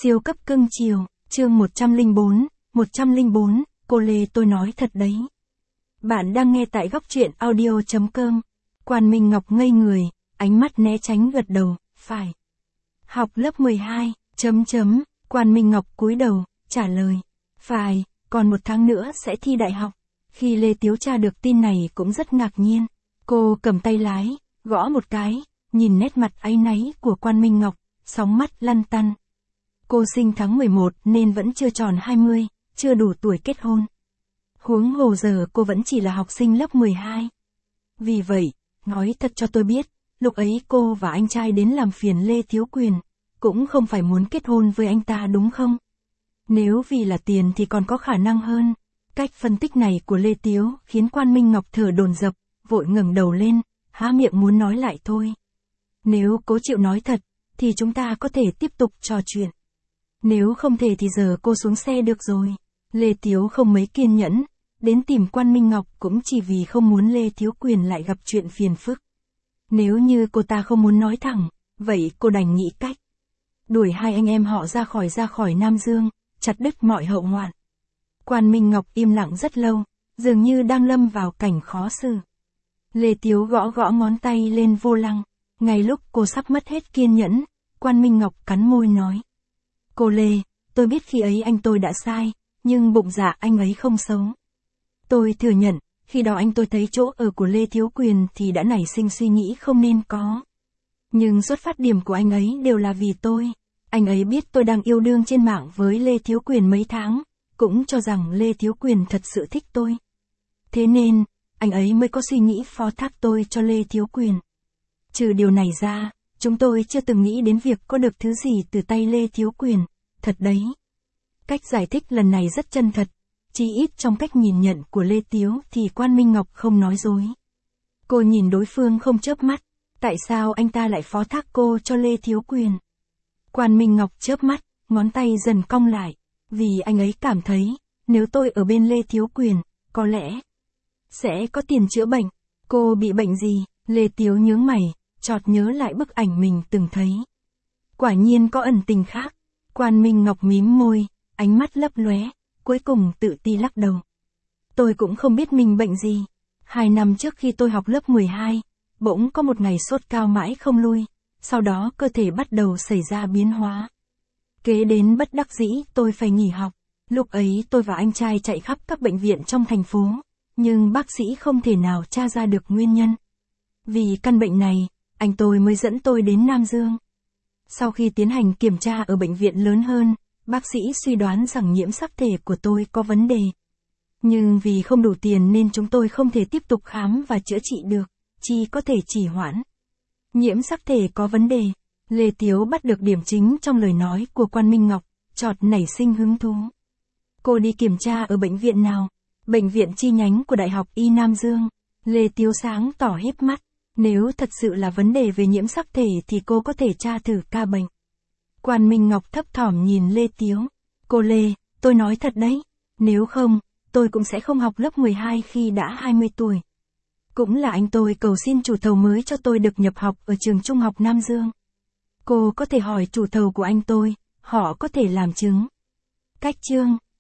Siêu cấp cưng chiều, chương 104, cô Lê tôi nói thật đấy. Bạn đang nghe tại góc truyện audio.com. Quan Minh Ngọc ngây người, ánh mắt né tránh gật đầu, phải. Học lớp 12, Quan Minh Ngọc cúi đầu, trả lời, phải, còn 1 tháng nữa sẽ thi đại học. Khi Lê Tiếu tra được tin này cũng rất ngạc nhiên. Cô cầm tay lái, gõ một cái, nhìn nét mặt áy náy của Quan Minh Ngọc, sóng mắt lăn tăn. Cô sinh tháng 11 nên vẫn chưa tròn 20, chưa đủ tuổi kết hôn. Huống hồ giờ cô vẫn chỉ là học sinh lớp 12. Vì vậy, nói thật cho tôi biết, lúc ấy cô và anh trai đến làm phiền Lê Thiếu Quyền, cũng không phải muốn kết hôn với anh ta đúng không? Nếu vì là tiền thì còn có khả năng hơn. Cách phân tích này của Lê Tiếu khiến Quan Minh Ngọc thở dồn dập, vội ngẩng đầu lên, há miệng muốn nói lại thôi. Nếu cố chịu nói thật, thì chúng ta có thể tiếp tục trò chuyện. Nếu không thể thì giờ cô xuống xe được rồi. Lê Tiếu không mấy kiên nhẫn, đến tìm Quan Minh Ngọc cũng chỉ vì không muốn Lê Thiếu Quyền lại gặp chuyện phiền phức. Nếu như cô ta không muốn nói thẳng, vậy cô đành nghĩ cách. Đuổi hai anh em họ ra khỏi Nam Dương, chặt đứt mọi hậu hoạn. Quan Minh Ngọc im lặng rất lâu, dường như đang lâm vào cảnh khó xử. Lê Tiếu gõ ngón tay lên vô lăng, ngay lúc cô sắp mất hết kiên nhẫn, Quan Minh Ngọc cắn môi nói. Cô Lê, tôi biết khi ấy anh tôi đã sai, nhưng bụng dạ anh ấy không xấu. Tôi thừa nhận, khi đó anh tôi thấy chỗ ở của Lê Thiếu Quyền thì đã nảy sinh suy nghĩ không nên có. Nhưng xuất phát điểm của anh ấy đều là vì tôi. Anh ấy biết tôi đang yêu đương trên mạng với Lê Thiếu Quyền mấy tháng, cũng cho rằng Lê Thiếu Quyền thật sự thích tôi. Thế nên, anh ấy mới có suy nghĩ phó thác tôi cho Lê Thiếu Quyền. Trừ điều này ra, chúng tôi chưa từng nghĩ đến việc có được thứ gì từ tay Lê Thiếu Quyền, thật đấy. Cách giải thích lần này rất chân thật, chỉ ít trong cách nhìn nhận của Lê Tiếu thì Quan Minh Ngọc không nói dối. Cô nhìn đối phương không chớp mắt, tại sao anh ta lại phó thác cô cho Lê Thiếu Quyền? Quan Minh Ngọc chớp mắt, ngón tay dần cong lại, vì anh ấy cảm thấy, nếu tôi ở bên Lê Thiếu Quyền, có lẽ sẽ có tiền chữa bệnh. Cô bị bệnh gì? Lê Tiếu nhướng mày, chợt nhớ lại bức ảnh mình từng thấy. Quả nhiên có ẩn tình khác. Quan Minh Ngọc mím môi, ánh mắt lấp lóe, cuối cùng tự ti lắc đầu. Tôi cũng không biết mình bệnh gì. 2 năm trước khi tôi học lớp 12, bỗng có một ngày sốt cao mãi không lui, sau đó cơ thể bắt đầu xảy ra biến hóa. Kế đến bất đắc dĩ tôi phải nghỉ học. Lúc ấy tôi và anh trai chạy khắp các bệnh viện trong thành phố, nhưng bác sĩ không thể nào tra ra được nguyên nhân. Vì căn bệnh này, anh tôi mới dẫn tôi đến Nam Dương. Sau khi tiến hành kiểm tra ở bệnh viện lớn hơn, bác sĩ suy đoán rằng nhiễm sắc thể của tôi có vấn đề. Nhưng vì không đủ tiền nên chúng tôi không thể tiếp tục khám và chữa trị được, chỉ có thể trì hoãn. Nhiễm sắc thể có vấn đề. Lê Tiếu bắt được điểm chính trong lời nói của Quan Minh Ngọc, chợt nảy sinh hứng thú. Cô đi kiểm tra ở bệnh viện nào? Bệnh viện chi nhánh của Đại học Y Nam Dương. Lê Tiếu sáng tỏ híp mắt. Nếu thật sự là vấn đề về nhiễm sắc thể thì cô có thể tra thử ca bệnh. Quan Minh Ngọc thấp thỏm nhìn Lê Tiếu. Cô Lê, tôi nói thật đấy. Nếu không, tôi cũng sẽ không học lớp 12 khi đã 20 tuổi. Cũng là anh tôi cầu xin chủ thầu mới cho tôi được nhập học ở trường trung học Nam Dương. Cô có thể hỏi chủ thầu của anh tôi, họ có thể làm chứng. Cách chương